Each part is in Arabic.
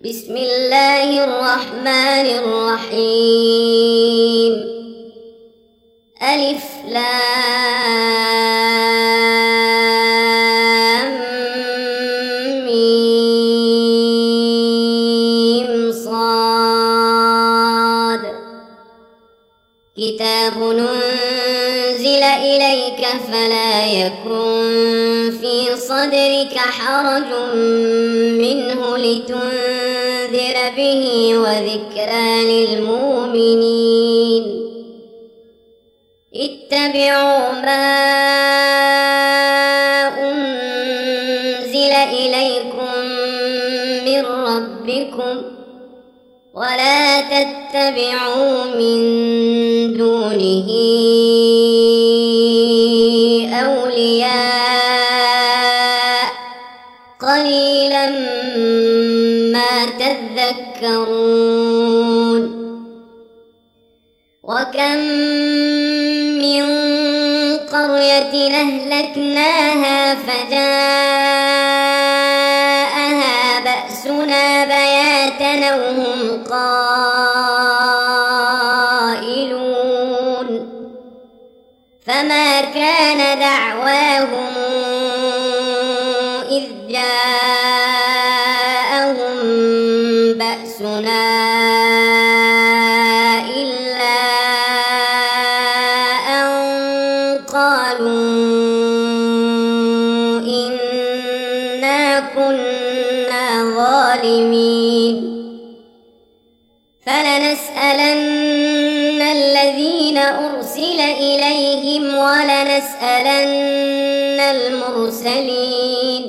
بسم الله الرحمن الرحيم. ألف لام ميم صاد. كتاب أنزل إليك فلا يكن في صدرك حرج منه لتنذر به وذكرى للمؤمنين. اتبعوا ما أنزل إليكم من ربكم ولا تتبعوا من دونه أولياء قليلا ما تذكرون. وكم من قرية أهلكناها فجاءها بأسنا بياتا وهم قائلون. فما كان دعواهم إذ جاءهم بأسنا إلا أن قالوا إنا كنا ظالمين. فلنسألن الذين أرسل إليهم ولنسألن المرسلين.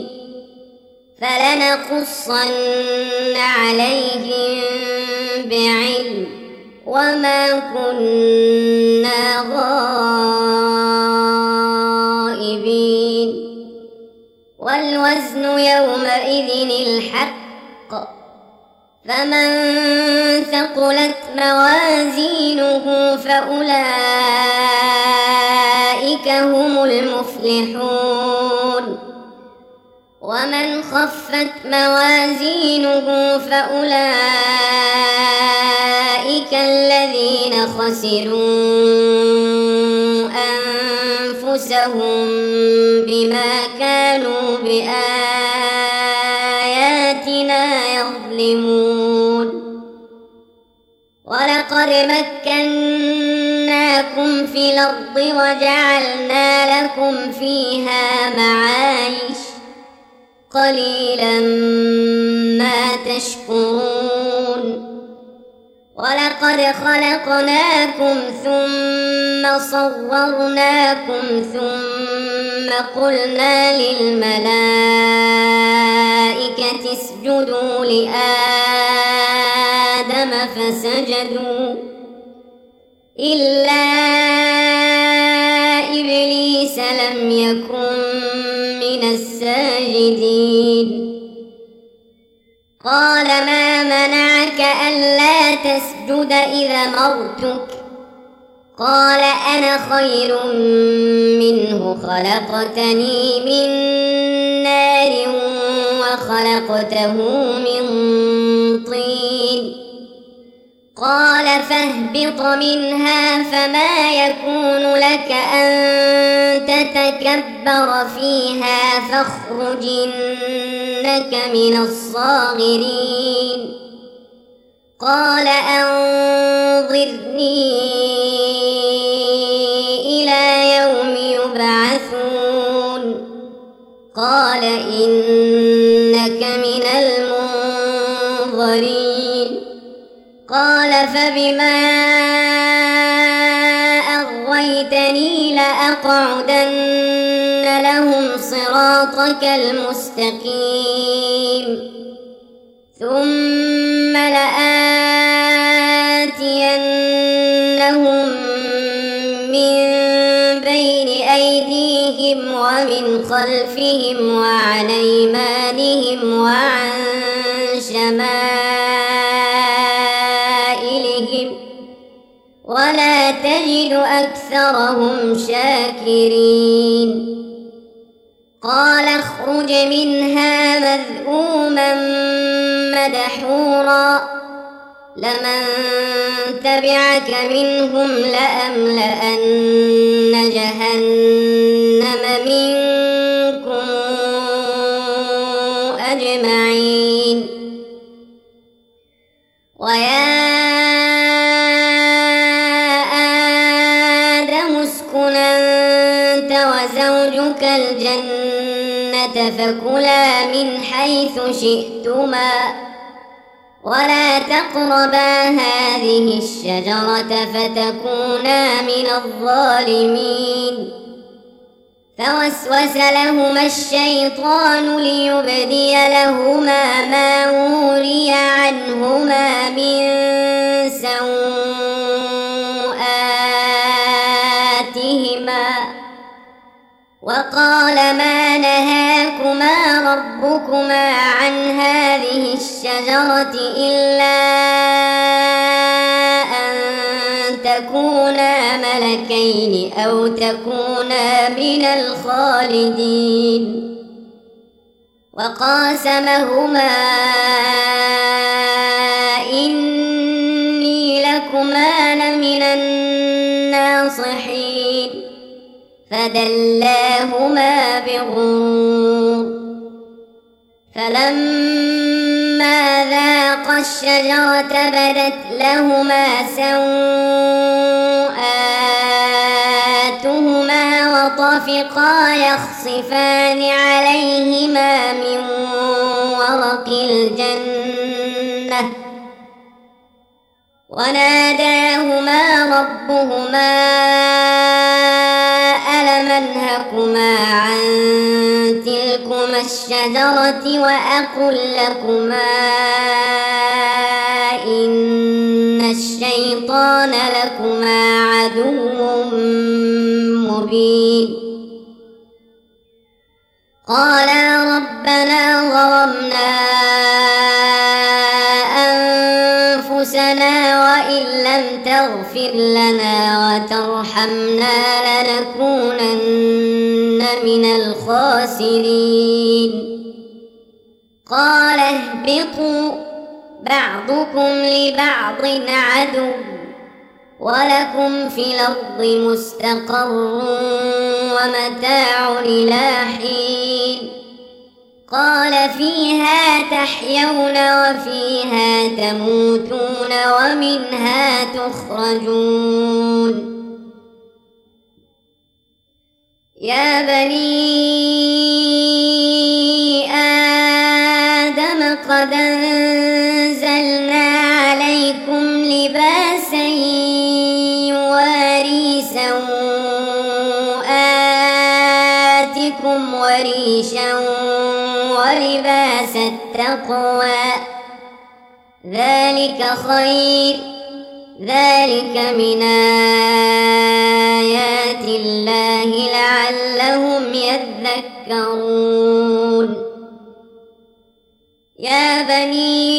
فلنقصن عليهم بعلم وما كنا غائبين. والوزن يومئذ الحق. فمن ثقلت موازينه فأولئك هم المفلحون. ومن خفت موازينه فأولئك الذين خسروا أنفسهم بما كانوا بآياتنا يظلمون. ولقد مكناكم في الأرض وجعلنا لكم فيها معايش قليلا ما تشكرون. ولقد خلقناكم ثم صورناكم ثم قلنا للملائكة اسجدوا لآدم فسجدوا إلا إبليس لم يكن من الساجدين. قال ما منعك ألا تسجد إذا أمرتك؟ قال أنا خير منه خلقتني من نار وخلقته من طين. قال فاهبط منها فما يكون لك أن تتكبر فيها فاخرج إنك من الصاغرين. قال أنظرني إلى يوم يبعثون. قال إنك من المنظرين. قال فبما أغويتني لأقعدن لهم صراطك المستقيم ثم لآتينهم من بين أيديهم ومن خلفهم وعن أيمانهم وعن شمائلهم ولا تجد أكثرهم شاكرين. قال اخرج منها مذءوما مدحورا لمن تبعك منهم لأملأن جهنم منكم أجمعين ويا آدم اسكن أنت وزوجك الجنة فكلا من حيث شئتما ولا تقربا هذه الشجرة فتكونا من الظالمين فوسوس لهما الشيطان ليبدي لهما ما وري عنهما من سوآتهما وقال ما نهاكما ربكما عن هذه الشجرة إلا أن تكونا ملكين أو تكونا من الخالدين وقاسمهما إني لكما لمن الناصحين فدلاهما بغرور فلما ذاقا الشجرة بدت لهما سوآتهما وطفقا يخصفان عليهما من ورق الجنة وناداهما ربهما ألم أنهكما عن تلكما الشجرة وأقل لكما إن الشيطان لكما عدو مبين قالا ربنا ظلمنا أنفسنا وإن لم تغفر لنا وترحمنا لنكونن من الخاسرين قال اهبطوا بعضكم لبعض عدو ولكم في الأرض مستقر ومتاع إلى حين قال فيها تحيون وفيها تموتون ومنها تخرجون يا بني آدم قد أنزلنا عليكم لباسا يواري سوآتكم وريشا ولباس التقوى ذلك خير ذلك من آيات الله لعلهم يذكرون يا بني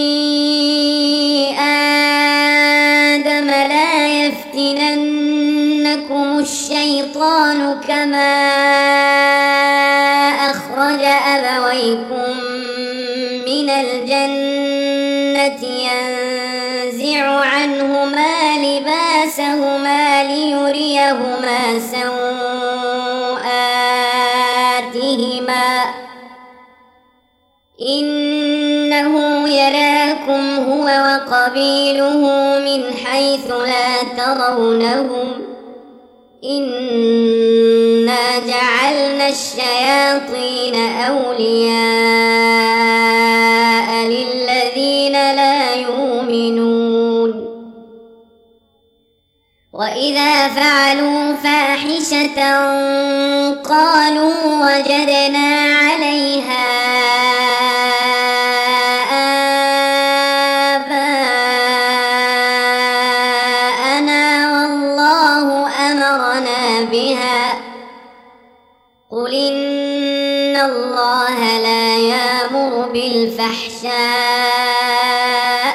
آدم لا يفتننكم الشيطان كما أخرج أبويكم من الجنة ينزع عنهما لباسهما ليريهما سوآتهما إنه يراكم هو وقبيله من حيث لا ترونهم إنا جعلنا الشياطين أولياء للذين لا يؤمنون وإذا فعلوا فاحشة قالوا وجدنا عليها قل إن الله لا يأمر بالفحشاء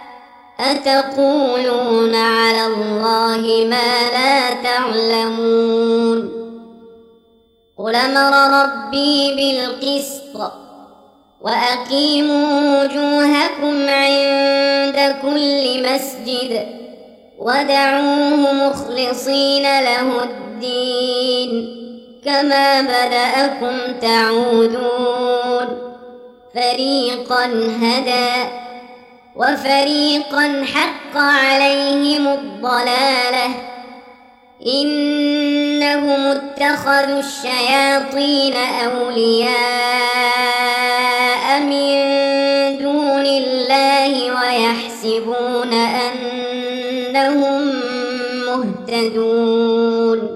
أتقولون على الله ما لا تعلمون قل أمر ربي بالقسط وأقيموا وجوهكم عند كل مسجد ودعوه مخلصين له الدين كما بدأكم تعودون فريقا هدى وفريقا حق عليهم الضلالة إنهم اتخذوا الشياطين أولياء من دون الله ويحسبون أنهم مهتدون